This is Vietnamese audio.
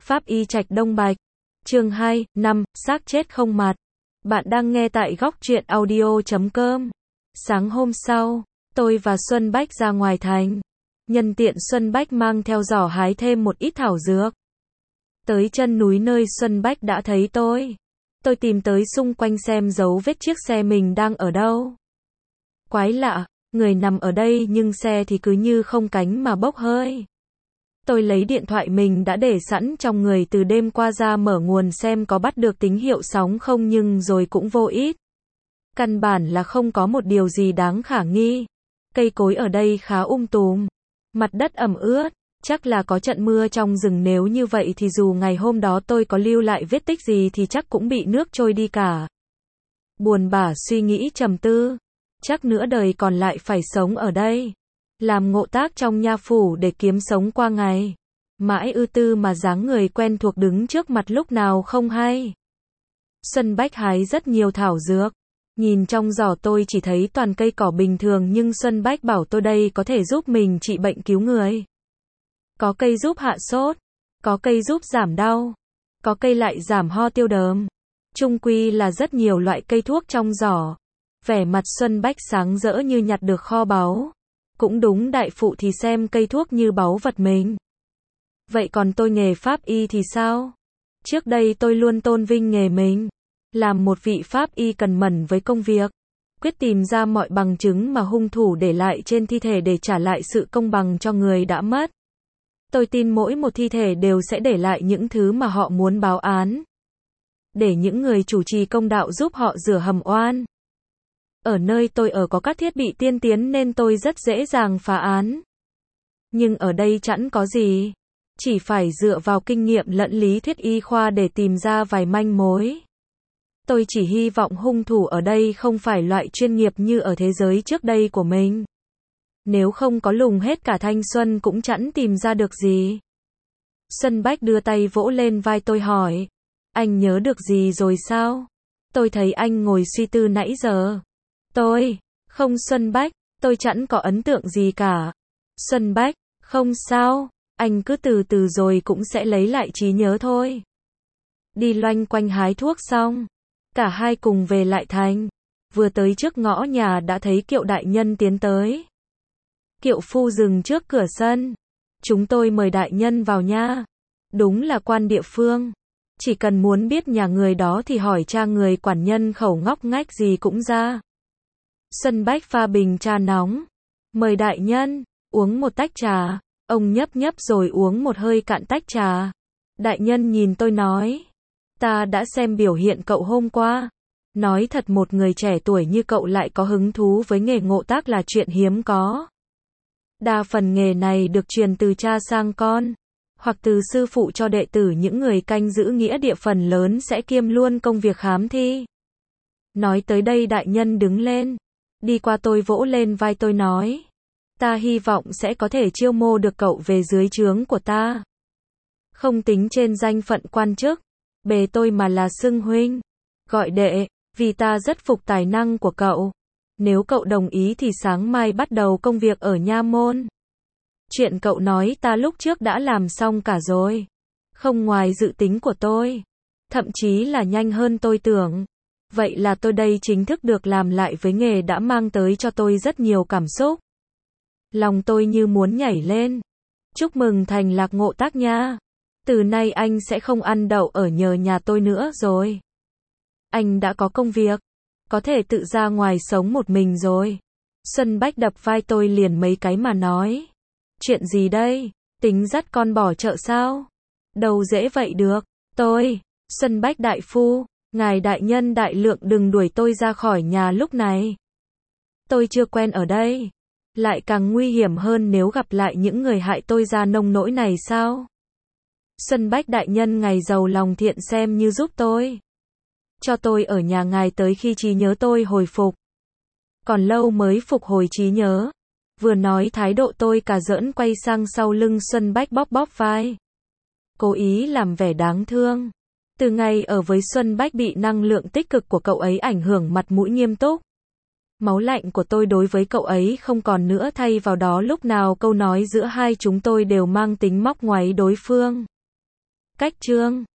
Pháp y Trạch Đông Bạch. Chương 2, 5, xác chết không mặt. Bạn đang nghe tại góc truyện audio.com. Sáng hôm sau, tôi và Xuân Bách ra ngoài thành. Nhân tiện Xuân Bách mang theo giỏ hái thêm một ít thảo dược. Tới chân núi nơi Xuân Bách đã thấy tôi. Tôi tìm tới xung quanh xem dấu vết chiếc xe mình đang ở đâu. Quái lạ, người nằm ở đây nhưng xe thì cứ như không cánh mà bốc hơi. Tôi lấy điện thoại mình đã để sẵn trong người từ đêm qua ra mở nguồn xem có bắt được tín hiệu sóng không nhưng rồi cũng vô ích. Căn bản là không có một điều gì đáng khả nghi. Cây cối ở đây khá tùm. Mặt đất ẩm ướt, chắc là có trận mưa trong rừng, nếu như vậy thì dù ngày hôm đó tôi có lưu lại vết tích gì thì chắc cũng bị nước trôi đi cả. Buồn bã suy nghĩ trầm tư, chắc nửa đời còn lại phải sống ở đây. Làm ngộ tác trong nha phủ để kiếm sống qua ngày. Mãi ưu tư mà dáng người quen thuộc đứng trước mặt lúc nào không hay. Xuân Bách hái rất nhiều thảo dược. Nhìn trong giỏ tôi chỉ thấy toàn cây cỏ bình thường nhưng Xuân Bách bảo tôi đây có thể giúp mình trị bệnh cứu người. Có cây giúp hạ sốt, có cây giúp giảm đau, có cây lại giảm ho tiêu đờm. Chung quy là rất nhiều loại cây thuốc trong giỏ. Vẻ mặt Xuân Bách sáng rỡ như nhặt được kho báu. Cũng đúng, đại phụ thì xem cây thuốc như báu vật mình. Vậy còn tôi nghề pháp y thì sao? Trước đây tôi luôn tôn vinh nghề mình. Làm một vị pháp y cần mẫn với công việc. Quyết tìm ra mọi bằng chứng mà hung thủ để lại trên thi thể để trả lại sự công bằng cho người đã mất. Tôi tin mỗi một thi thể đều sẽ để lại những thứ mà họ muốn báo án. Để những người chủ trì công đạo giúp họ rửa hầm oan. Ở nơi tôi ở có các thiết bị tiên tiến nên tôi rất dễ dàng phá án. Nhưng ở đây chẳng có gì. Chỉ phải dựa vào kinh nghiệm lẫn lý thuyết y khoa để tìm ra vài manh mối. Tôi chỉ hy vọng hung thủ ở đây không phải loại chuyên nghiệp như ở thế giới trước đây của mình. Nếu không có lùng hết cả thanh xuân cũng chẳng tìm ra được gì. Xuân Bách đưa tay vỗ lên vai tôi hỏi. Anh nhớ được gì rồi sao? Tôi thấy anh ngồi suy tư nãy giờ. Không Xuân Bách, tôi chẳng có ấn tượng gì cả. Xuân Bách, không sao, anh cứ từ từ rồi cũng sẽ lấy lại trí nhớ thôi. Đi loanh quanh hái thuốc xong, cả hai cùng về lại thành. Vừa tới trước ngõ nhà đã thấy Kiệu đại nhân tiến tới. Kiệu phu dừng trước cửa sân. Chúng tôi mời đại nhân vào nha. Đúng là quan địa phương. Chỉ cần muốn biết nhà người đó thì hỏi cha người quản nhân khẩu ngóc ngách gì cũng ra. Xuân Bách pha bình trà nóng. Mời đại nhân, uống một tách trà. Ông nhấp nhấp rồi uống một hơi cạn tách trà. Đại nhân nhìn tôi nói. Ta đã xem biểu hiện cậu hôm qua. Nói thật, một người trẻ tuổi như cậu lại có hứng thú với nghề ngộ tác là chuyện hiếm có. Đa phần nghề này được truyền từ cha sang con. Hoặc từ sư phụ cho đệ tử, những người canh giữ nghĩa địa phần lớn sẽ kiêm luôn công việc khám thi. Nói tới đây đại nhân đứng lên. Đi qua tôi vỗ lên vai tôi nói. Ta hy vọng sẽ có thể chiêu mộ được cậu về dưới trướng của ta. Không tính trên danh phận quan chức. Bề tôi mà là xưng huynh. Gọi đệ, vì ta rất phục tài năng của cậu. Nếu cậu đồng ý thì sáng mai bắt đầu công việc ở nha môn. Chuyện cậu nói ta lúc trước đã làm xong cả rồi. Không ngoài dự tính của tôi. Thậm chí là nhanh hơn tôi tưởng. Vậy là tôi đây chính thức được làm lại với nghề đã mang tới cho tôi rất nhiều cảm xúc. Lòng tôi như muốn nhảy lên. Chúc mừng thành lạc ngộ tác nha. Từ nay anh sẽ không ăn đậu ở nhờ nhà tôi nữa rồi. Anh đã có công việc. Có thể tự ra ngoài sống một mình rồi. Xuân Bách đập vai tôi liền mấy cái mà nói. Chuyện gì đây? Tính dắt con bỏ chợ sao? Đâu dễ vậy được. Xuân Bách đại phu, ngài đại nhân đại lượng đừng đuổi tôi ra khỏi nhà lúc này. Tôi chưa quen ở đây. Lại càng nguy hiểm hơn nếu gặp lại những người hại tôi ra nông nỗi này sao? Xuân Bách đại nhân ngài giàu lòng thiện xem như giúp tôi. Cho tôi ở nhà ngài tới khi trí nhớ tôi hồi phục. Còn lâu mới phục hồi trí nhớ. Vừa nói thái độ tôi cả giỡn quay sang sau lưng Xuân Bách bóp bóp vai. Cố ý làm vẻ đáng thương. Từ ngày ở với Xuân Bách bị năng lượng tích cực của cậu ấy ảnh hưởng, mặt mũi nghiêm túc. Máu lạnh của tôi đối với cậu ấy không còn nữa, thay vào đó lúc nào câu nói giữa hai chúng tôi đều mang tính móc ngoáy đối phương. Cách chương